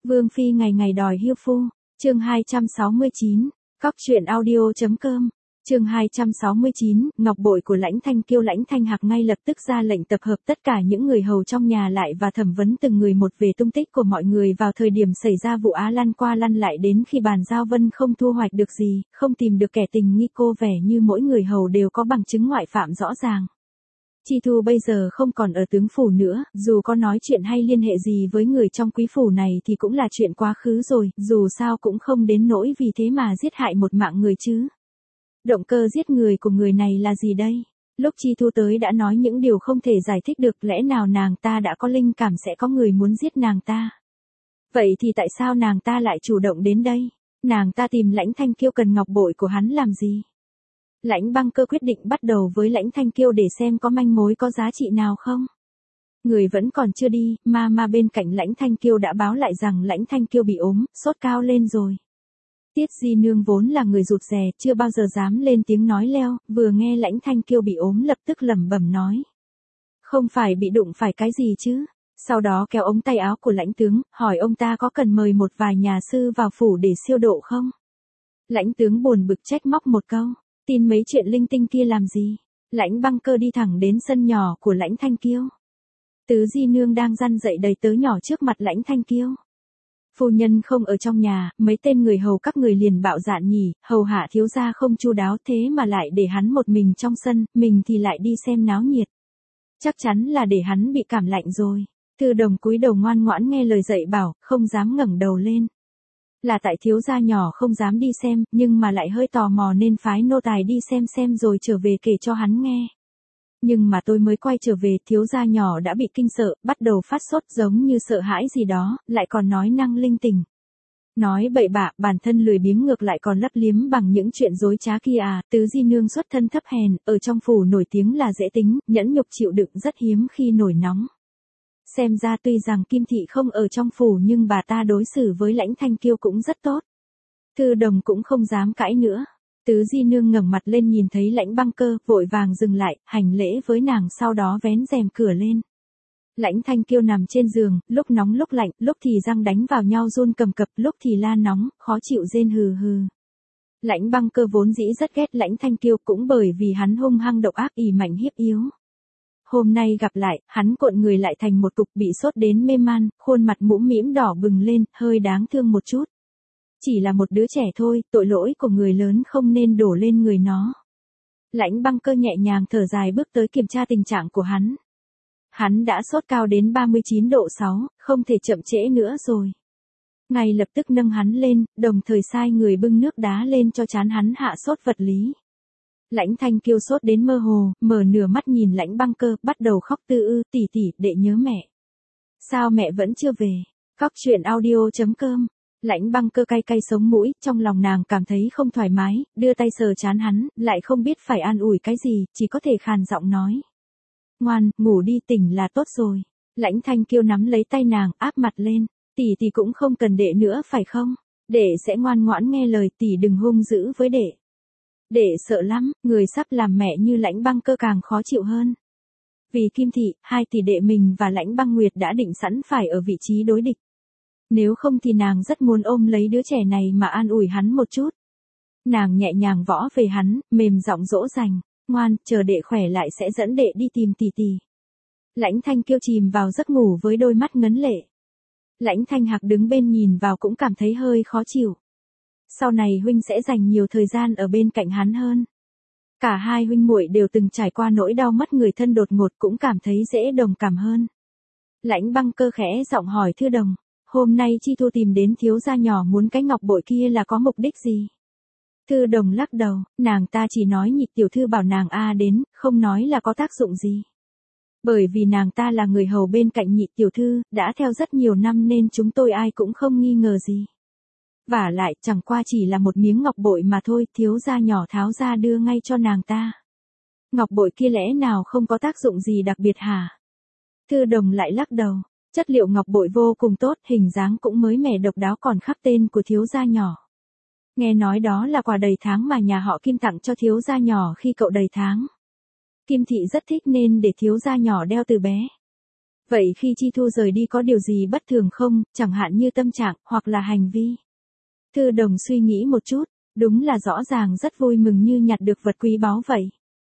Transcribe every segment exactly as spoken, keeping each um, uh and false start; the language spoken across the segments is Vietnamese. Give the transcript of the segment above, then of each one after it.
Vương phi ngày ngày đòi hiêu phu, chương hai trăm sáu mươi chín, cóc truyện audio.com, chương hai trăm sáu mươi chín, ngọc bội của Lãnh Thanh Kiêu. Lãnh Thanh Hạc ngay lập tức ra lệnh tập hợp tất cả những người hầu trong nhà lại và thẩm vấn từng người một về tung tích của mọi người vào thời điểm xảy ra vụ á lăn qua lăn lại đến khi bàn giao vân không thu hoạch được gì, không tìm được kẻ tình nghi, cô vẻ như mỗi người hầu đều có bằng chứng ngoại phạm rõ ràng. Chi Thu bây giờ không còn ở tướng phủ nữa, dù có nói chuyện hay liên hệ gì với người trong quý phủ này thì cũng là chuyện quá khứ rồi, dù sao cũng không đến nỗi vì thế mà giết hại một mạng người chứ. Động cơ giết người của người này là gì đây? Lúc Chi Thu tới đã nói những điều không thể giải thích được, lẽ nào nàng ta đã có linh cảm sẽ có người muốn giết nàng ta? Vậy thì tại sao nàng ta lại chủ động đến đây? Nàng ta tìm Lãnh Thanh Kiêu cần ngọc bội của hắn làm gì? Lãnh Băng Cơ quyết định bắt đầu với Lãnh Thanh Kiêu để xem có manh mối có giá trị nào không. Người vẫn còn chưa đi, ma ma bên cạnh Lãnh Thanh Kiêu đã báo lại rằng Lãnh Thanh Kiêu bị ốm, sốt cao lên rồi. Tiết Di Nương vốn là người rụt rè, chưa bao giờ dám lên tiếng nói leo, vừa nghe Lãnh Thanh Kiêu bị ốm lập tức lẩm bẩm nói. Không phải bị đụng phải cái gì chứ? Sau đó kéo ống tay áo của Lãnh tướng, hỏi ông ta có cần mời một vài nhà sư vào phủ để siêu độ không? Lãnh tướng buồn bực trách móc một câu. Tin mấy chuyện linh tinh kia làm gì? Lãnh Băng Cơ đi thẳng đến sân nhỏ của Lãnh Thanh Kiêu. Tứ Di Nương đang răn dậy đầy tớ nhỏ trước mặt Lãnh Thanh Kiêu. Phu nhân không ở trong nhà, mấy tên người hầu các người liền bạo dạn nhỉ, hầu hạ thiếu gia không chu đáo thế mà lại để hắn một mình trong sân, mình thì lại đi xem náo nhiệt. Chắc chắn là để hắn bị cảm lạnh rồi. Thư Đồng cúi đầu ngoan ngoãn nghe lời dạy bảo, không dám ngẩng đầu lên. Là tại thiếu gia nhỏ không dám đi xem, nhưng mà lại hơi tò mò nên phái nô tài đi xem xem rồi trở về kể cho hắn nghe. Nhưng mà tôi mới quay trở về, thiếu gia nhỏ đã bị kinh sợ, bắt đầu phát sốt giống như sợ hãi gì đó, lại còn nói năng linh tinh. Nói bậy bạ, bản thân lười biếng ngược lại còn lấp liếm bằng những chuyện dối trá kia à. Tứ Di Nương xuất thân thấp hèn, ở trong phủ nổi tiếng là dễ tính, nhẫn nhục chịu đựng, rất hiếm khi nổi nóng. Xem ra tuy rằng Kim Thị không ở trong phủ nhưng bà ta đối xử với Lãnh Thanh Kiêu cũng rất tốt. Thư Đồng cũng không dám cãi nữa. Tứ Di Nương ngẩng mặt lên nhìn thấy Lãnh Băng Cơ, vội vàng dừng lại, hành lễ với nàng, sau đó vén rèm cửa lên. Lãnh Thanh Kiêu nằm trên giường, lúc nóng lúc lạnh, lúc thì răng đánh vào nhau run cầm cập, lúc thì la nóng, khó chịu rên hừ hừ. Lãnh Băng Cơ vốn dĩ rất ghét Lãnh Thanh Kiêu, cũng bởi vì hắn hung hăng độc ác, ỷ mạnh hiếp yếu. Hôm nay gặp lại, hắn cuộn người lại thành một cục, bị sốt đến mê man, khuôn mặt mũm mĩm đỏ bừng lên, hơi đáng thương một chút. Chỉ là một đứa trẻ thôi, tội lỗi của người lớn không nên đổ lên người nó. Lãnh Băng Cơ nhẹ nhàng thở dài bước tới kiểm tra tình trạng của hắn. Hắn đã sốt cao đến ba mươi chín độ sáu, không thể chậm trễ nữa rồi. Ngay lập tức nâng hắn lên, đồng thời sai người bưng nước đá lên cho trán hắn hạ sốt vật lý. Lãnh Thanh Kiêu sốt đến mơ hồ, mở nửa mắt nhìn Lãnh Băng Cơ, bắt đầu khóc tư ư, tỷ tỷ, đệ nhớ mẹ. Sao mẹ vẫn chưa về? Cóc truyện audio.com. Lãnh Băng Cơ cay cay sống mũi, trong lòng nàng cảm thấy không thoải mái, đưa tay sờ trán hắn, lại không biết phải an ủi cái gì, chỉ có thể khàn giọng nói. Ngoan, ngủ đi, tỉnh là tốt rồi. Lãnh Thanh Kiêu nắm lấy tay nàng, áp mặt lên. Tỷ tỷ cũng không cần đệ nữa phải không? Đệ sẽ ngoan ngoãn nghe lời, tỷ đừng hung dữ với đệ. Đệ sợ lắm, người sắp làm mẹ như Lãnh Băng Cơ càng khó chịu hơn. Vì Kim Thị, hai tỷ đệ mình và Lãnh Băng Nguyệt đã định sẵn phải ở vị trí đối địch. Nếu không thì nàng rất muốn ôm lấy đứa trẻ này mà an ủi hắn một chút. Nàng nhẹ nhàng võ về hắn, mềm giọng dỗ dành. Ngoan, chờ đệ khỏe lại sẽ dẫn đệ đi tìm tỷ tỷ. Lãnh Thanh Kiêu chìm vào giấc ngủ với đôi mắt ngấn lệ. Lãnh Thanh Hạc đứng bên nhìn vào cũng cảm thấy hơi khó chịu. Sau này huynh sẽ dành nhiều thời gian ở bên cạnh hắn hơn. Cả hai huynh muội đều từng trải qua nỗi đau mất người thân đột ngột, cũng cảm thấy dễ đồng cảm hơn. Lãnh Băng Cơ khẽ giọng hỏi Thư Đồng, hôm nay Chi Thu tìm đến thiếu gia nhỏ muốn cái ngọc bội kia là có mục đích gì? Thư Đồng lắc đầu, nàng ta chỉ nói Nhị tiểu thư bảo nàng a đến, không nói là có tác dụng gì. Bởi vì nàng ta là người hầu bên cạnh Nhị tiểu thư, đã theo rất nhiều năm nên chúng tôi ai cũng không nghi ngờ gì. Vả lại, chẳng qua chỉ là một miếng ngọc bội mà thôi, thiếu gia nhỏ tháo ra đưa ngay cho nàng ta. Ngọc bội kia lẽ nào không có tác dụng gì đặc biệt hả? Thư Đồng lại lắc đầu, chất liệu ngọc bội vô cùng tốt, hình dáng cũng mới mẻ độc đáo, còn khắc tên của thiếu gia nhỏ. Nghe nói đó là quà đầy tháng mà nhà họ Kim tặng cho thiếu gia nhỏ khi cậu đầy tháng. Kim Thị rất thích nên để thiếu gia nhỏ đeo từ bé. Vậy khi Chi Thu rời đi có điều gì bất thường không, chẳng hạn như tâm trạng, hoặc là hành vi? Thư Đồng suy nghĩ một chút, đúng là rõ ràng rất vui mừng như nhặt được vật quý báu vậy.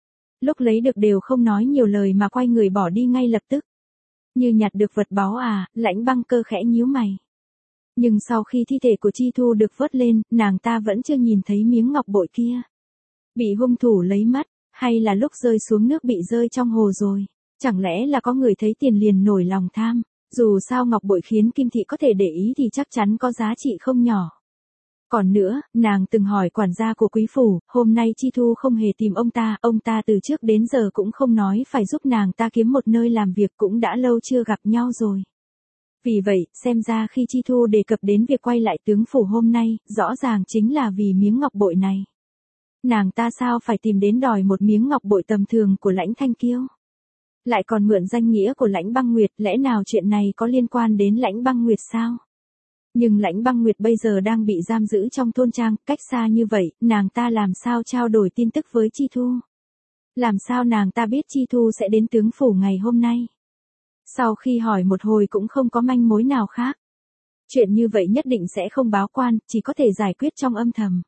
Lúc lấy được đều không nói nhiều lời mà quay người bỏ đi ngay lập tức. Như nhặt được vật báu à, Lãnh Băng Cơ khẽ nhíu mày. Nhưng sau khi thi thể của Chi Thu được vớt lên, nàng ta vẫn chưa nhìn thấy miếng ngọc bội kia. Bị hung thủ lấy mất, hay là lúc rơi xuống nước bị rơi trong hồ rồi? Chẳng lẽ là có người thấy tiền liền nổi lòng tham? Dù sao ngọc bội khiến Kim Thị có thể để ý thì chắc chắn có giá trị không nhỏ. Còn nữa, nàng từng hỏi quản gia của quý phủ, hôm nay Chi Thu không hề tìm ông ta, ông ta từ trước đến giờ cũng không nói phải giúp nàng ta kiếm một nơi làm việc, cũng đã lâu chưa gặp nhau rồi. Vì vậy, xem ra khi Chi Thu đề cập đến việc quay lại tướng phủ hôm nay, rõ ràng chính là vì miếng ngọc bội này. Nàng ta sao phải tìm đến đòi một miếng ngọc bội tầm thường của Lãnh Thanh Kiêu? Lại còn mượn danh nghĩa của Lãnh Băng Nguyệt, lẽ nào chuyện này có liên quan đến Lãnh Băng Nguyệt sao? Nhưng Lãnh Băng Nguyệt bây giờ đang bị giam giữ trong thôn trang, cách xa như vậy, nàng ta làm sao trao đổi tin tức với Chi Thu? Làm sao nàng ta biết Chi Thu sẽ đến tướng phủ ngày hôm nay? Sau khi hỏi một hồi cũng không có manh mối nào khác. Chuyện như vậy nhất định sẽ không báo quan, chỉ có thể giải quyết trong âm thầm.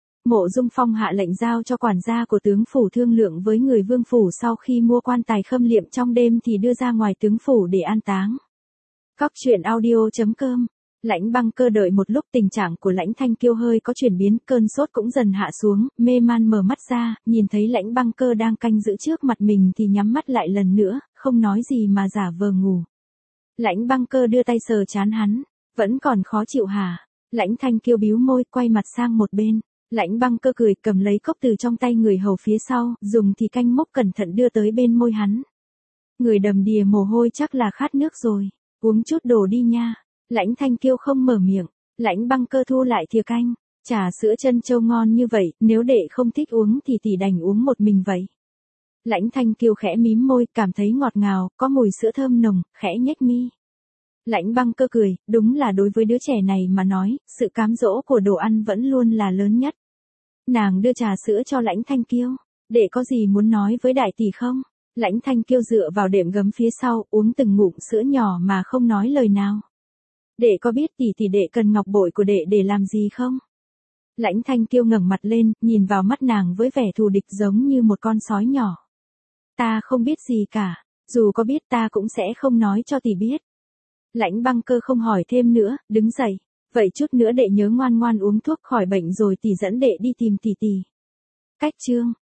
Mộ Dung Phong hạ lệnh giao cho quản gia của tướng phủ thương lượng với người vương phủ, sau khi mua quan tài khâm liệm trong đêm thì đưa ra ngoài tướng phủ để an táng. Cóc truyện audio chấm com. Lãnh Băng Cơ đợi một lúc, tình trạng của Lãnh Thanh Kiêu hơi có chuyển biến, cơn sốt cũng dần hạ xuống, mê man mở mắt ra, nhìn thấy Lãnh Băng Cơ đang canh giữ trước mặt mình thì nhắm mắt lại lần nữa, không nói gì mà giả vờ ngủ. Lãnh Băng Cơ đưa tay sờ trán hắn, vẫn còn khó chịu hả? Lãnh Thanh Kiêu bĩu môi, quay mặt sang một bên. Lãnh Băng Cơ cười, cầm lấy cốc từ trong tay người hầu phía sau, dùng thì canh mốc cẩn thận đưa tới bên môi hắn. Người đầm đìa mồ hôi chắc là khát nước rồi, uống chút đồ đi nha. Lãnh Thanh Kiêu không mở miệng, Lãnh Băng Cơ thu lại thìa canh, trà sữa trân châu ngon như vậy, nếu đệ không thích uống thì tỷ đành uống một mình vậy. Lãnh Thanh Kiêu khẽ mím môi, cảm thấy ngọt ngào, có mùi sữa thơm nồng, khẽ nhếch mi. Lãnh Băng Cơ cười, đúng là đối với đứa trẻ này mà nói, sự cám dỗ của đồ ăn vẫn luôn là lớn nhất. Nàng đưa trà sữa cho Lãnh Thanh Kiêu, đệ có gì muốn nói với đại tỷ không? Lãnh Thanh Kiêu dựa vào đệm gấm phía sau, uống từng ngụm sữa nhỏ mà không nói lời nào. Đệ có biết tỷ tỷ đệ cần ngọc bội của đệ để làm gì không? Lãnh Thanh Kiêu ngẩng mặt lên, nhìn vào mắt nàng với vẻ thù địch giống như một con sói nhỏ. Ta không biết gì cả, dù có biết ta cũng sẽ không nói cho tỷ biết. Lãnh Băng Cơ không hỏi thêm nữa, đứng dậy. Vậy chút nữa đệ nhớ ngoan ngoan uống thuốc khỏi bệnh rồi tỷ dẫn đệ đi tìm tỷ tỷ. Cách chương